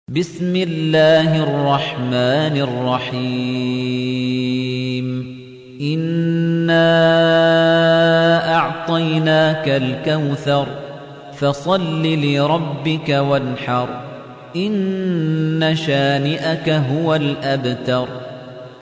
بسم الله الرحمن الرحيم إنا أعطيناك الكوثر فصل لربك وانحر إن شانئك هو الأبتر